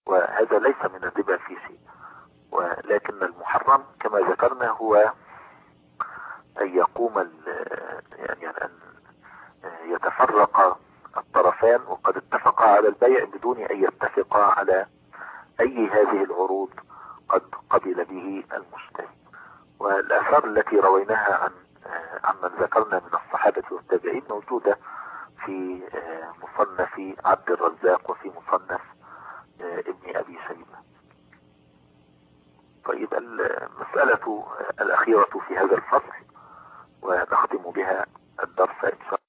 وهذا ليس من الربا في شيء. ولكن المحرم كما ذكرنا هو أن يقوم يعني أن يتفرق الطرفان وقد اتفقا على البيع بدون أن يتفقا على أي هذه العروض قد قبل به المشتري. والآثار التي رويناها عمن ذكرنا من الصحابة والتابعين موجودة في مصنف عبد الرزاق وفي مصنف ابن أبي شيبة. طيب، المسألة الأخيرة في هذا الفصل ونختم بها الدرس إن شاء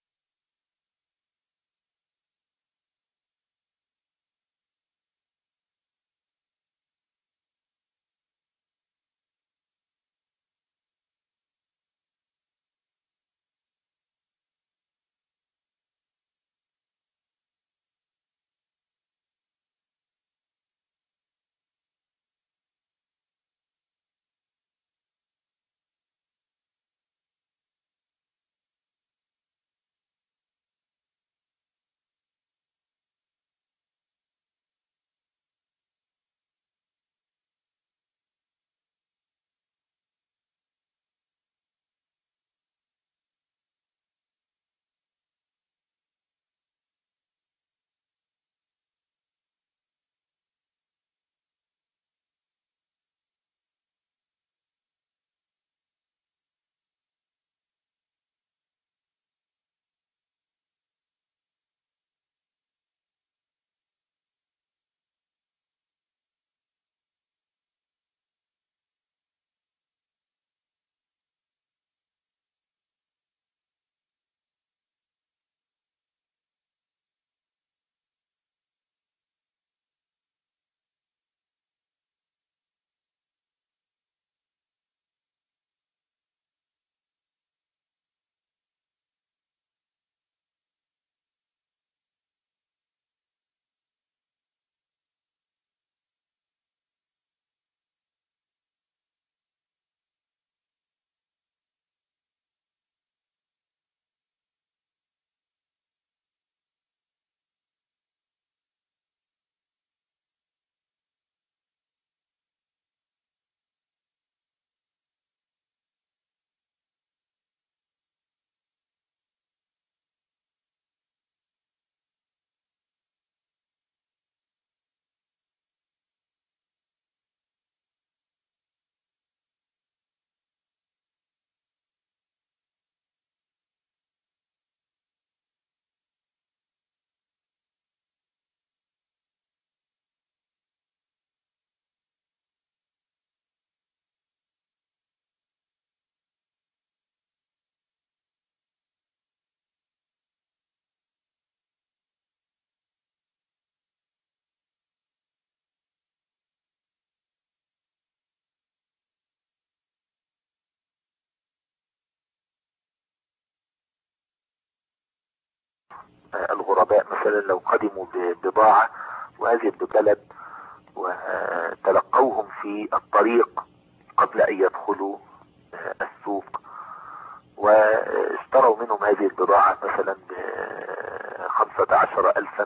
الغرباء مثلا لو قدموا ببضاعة وهذه ببلد وتلقوهم في الطريق قبل أن يدخلوا السوق واشتروا منهم هذه البضاعة مثلا ب15,000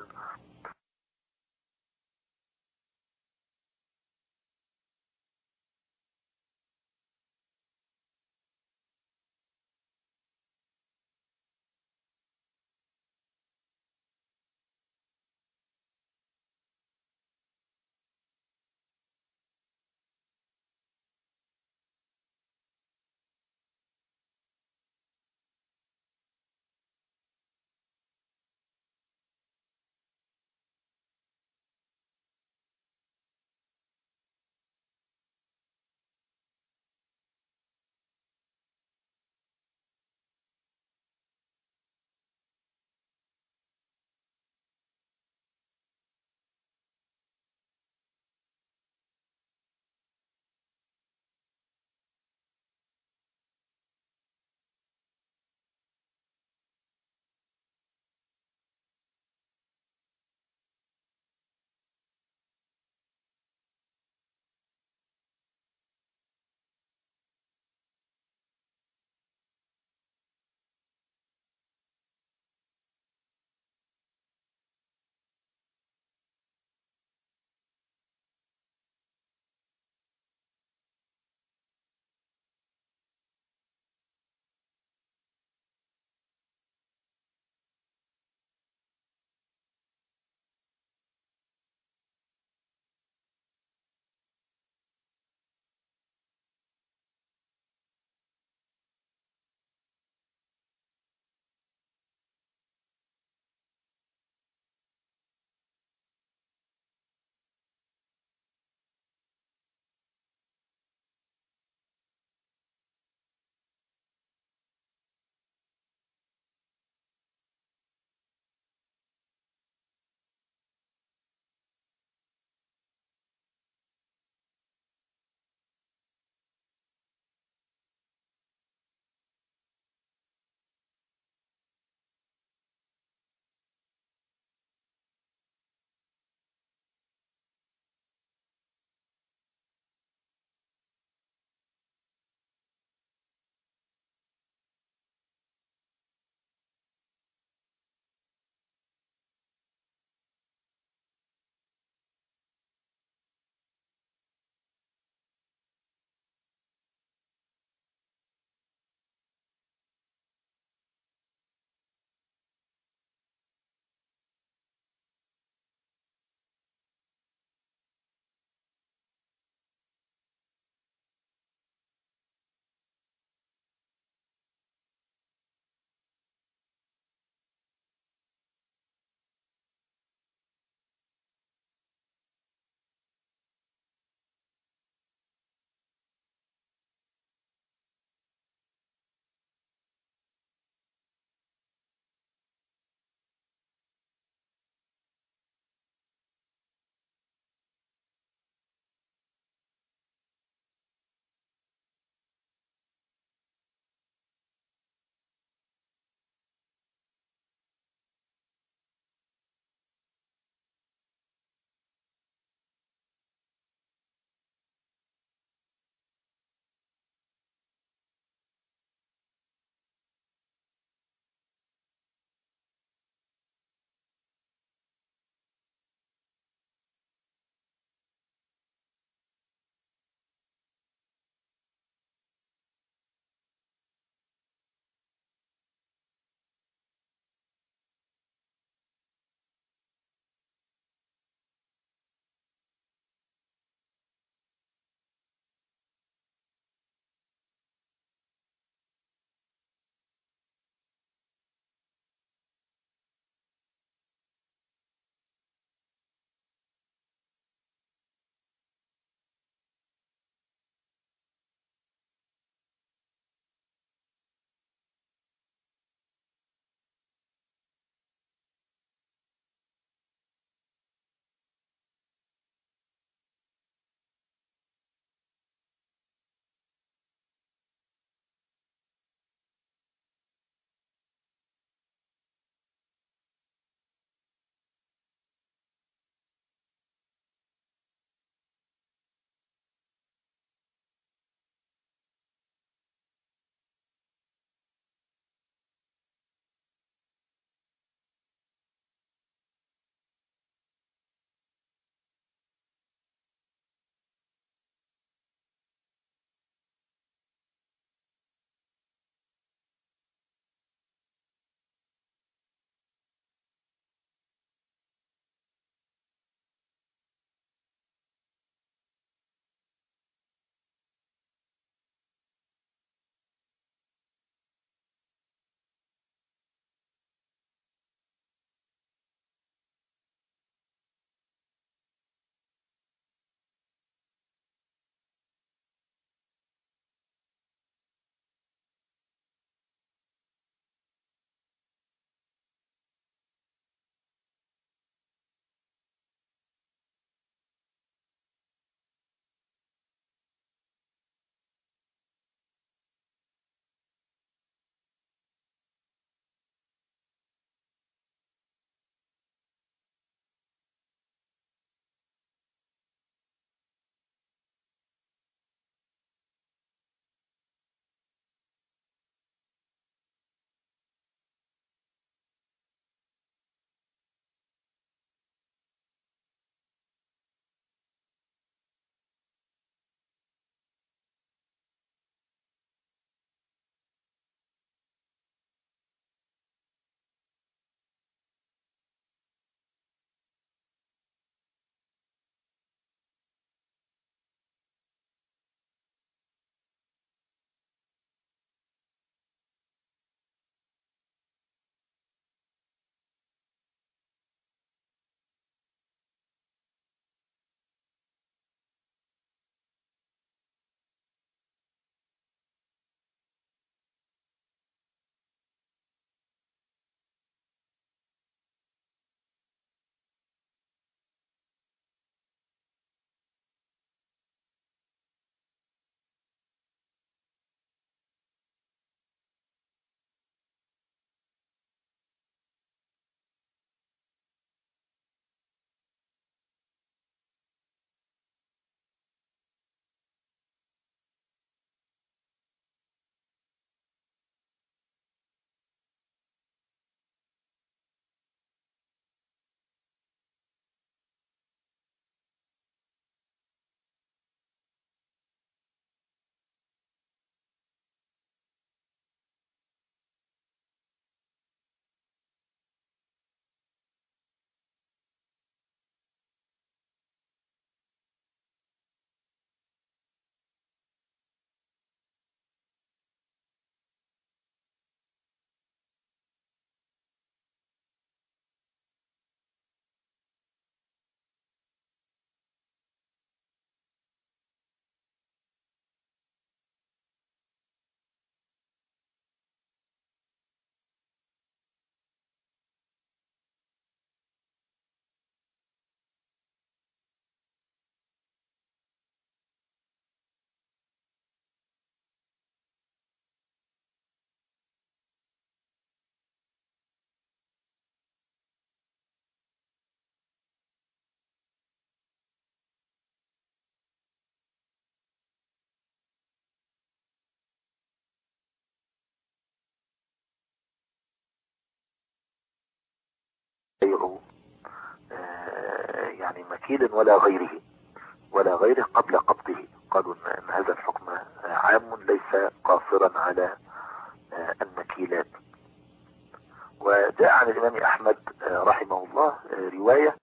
يعني مكيل ولا غيره قبل قبضه. قالوا إن هذا الحكم عام ليس قاصرا على المكيلات. وجاء عن الإمام أحمد رحمه الله رواية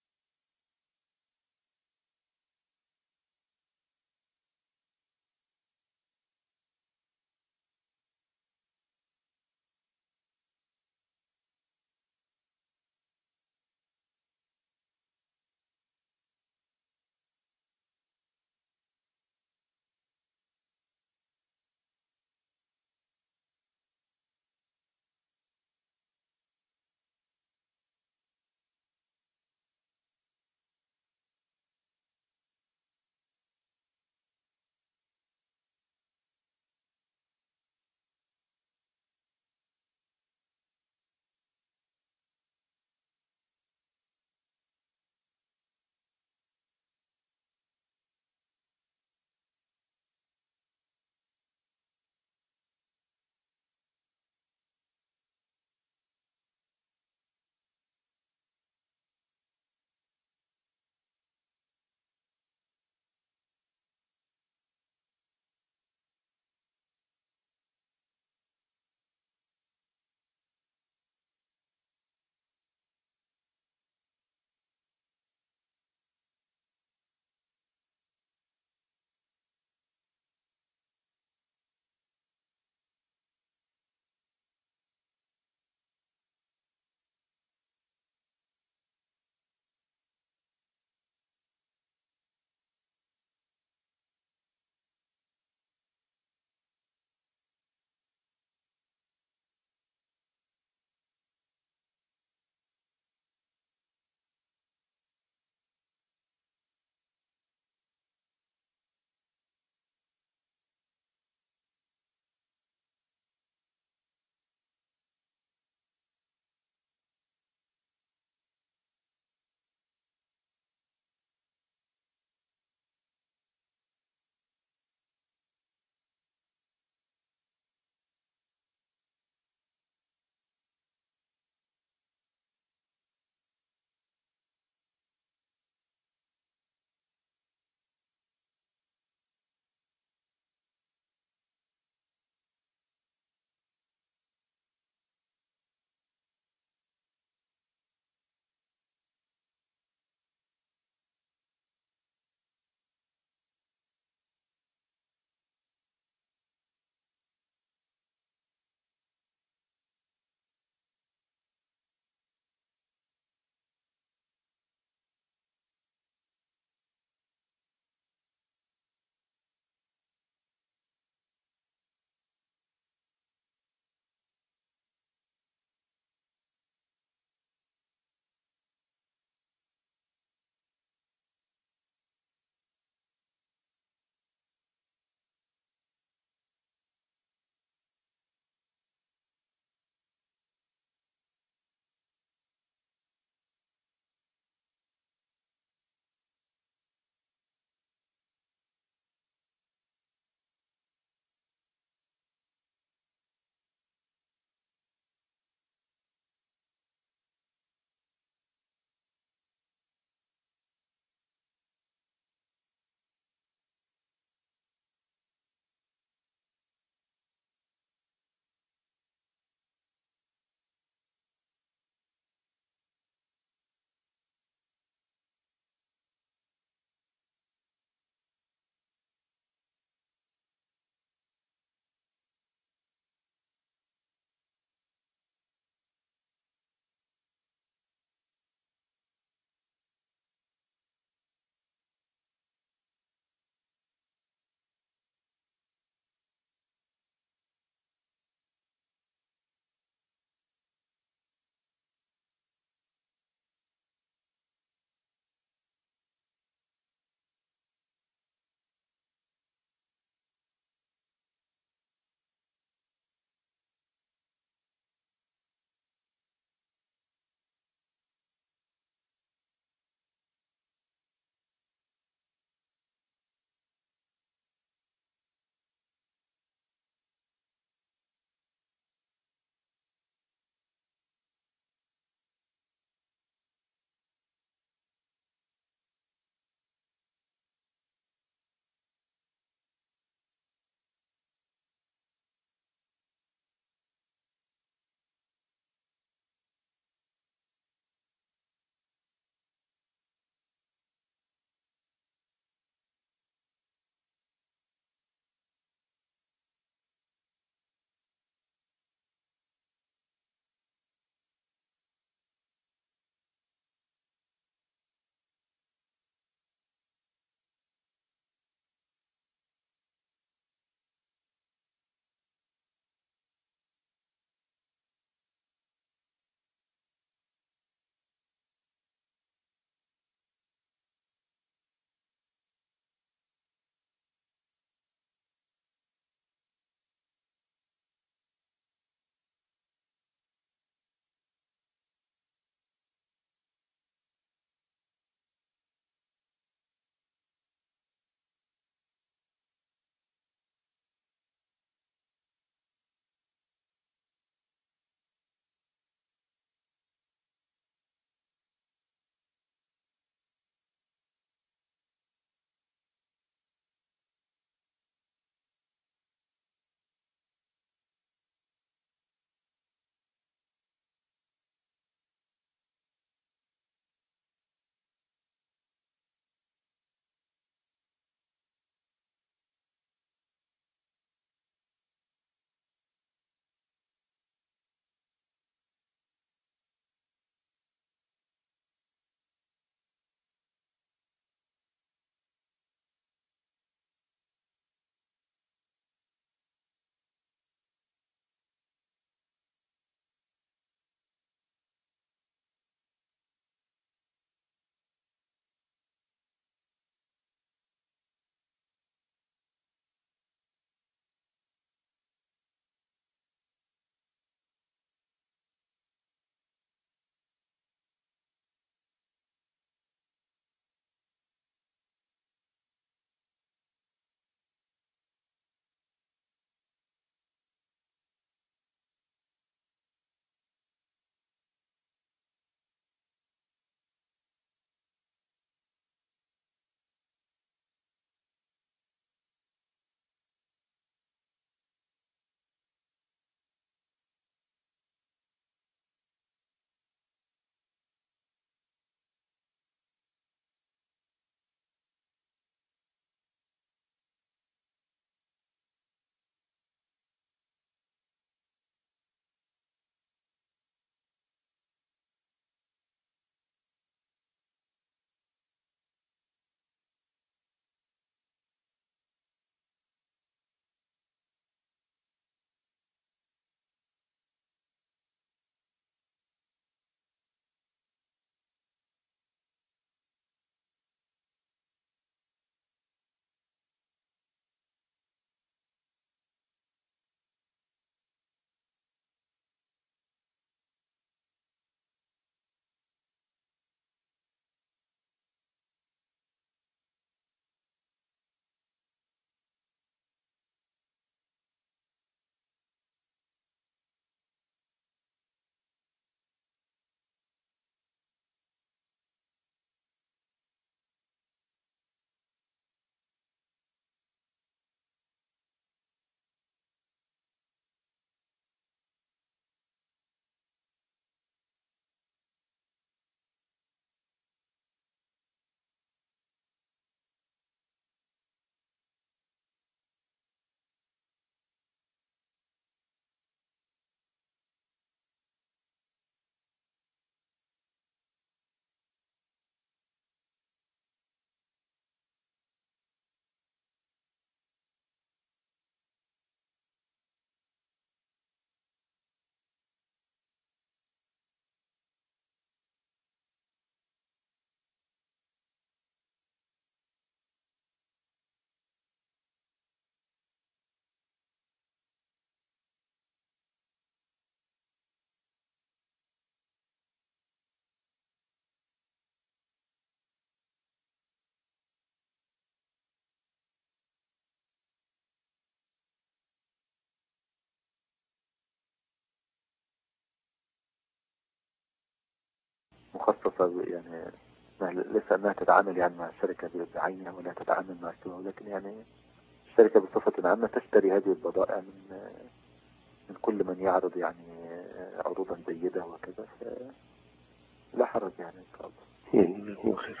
مخصصة يعني ليس أنها تتعامل يعني مع الشركة بعينها ولا تتعامل مع السوق، لكن يعني الشركة بصفة عامة تشتري هذه البضائع من كل من يعرض يعني عروضا جيدة وكذا، لا حرج يعني إن شاء الله. هو خير.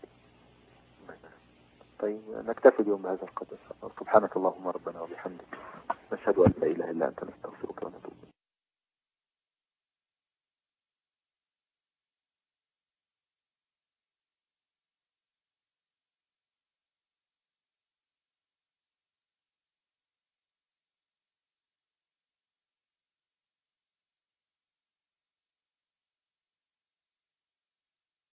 طيب نكتفي اليوم بهذا القدر. سبحانك اللهم ربنا وبحمدك، نشهد أن لا إله إلا أنت، نستغفرك ونتوب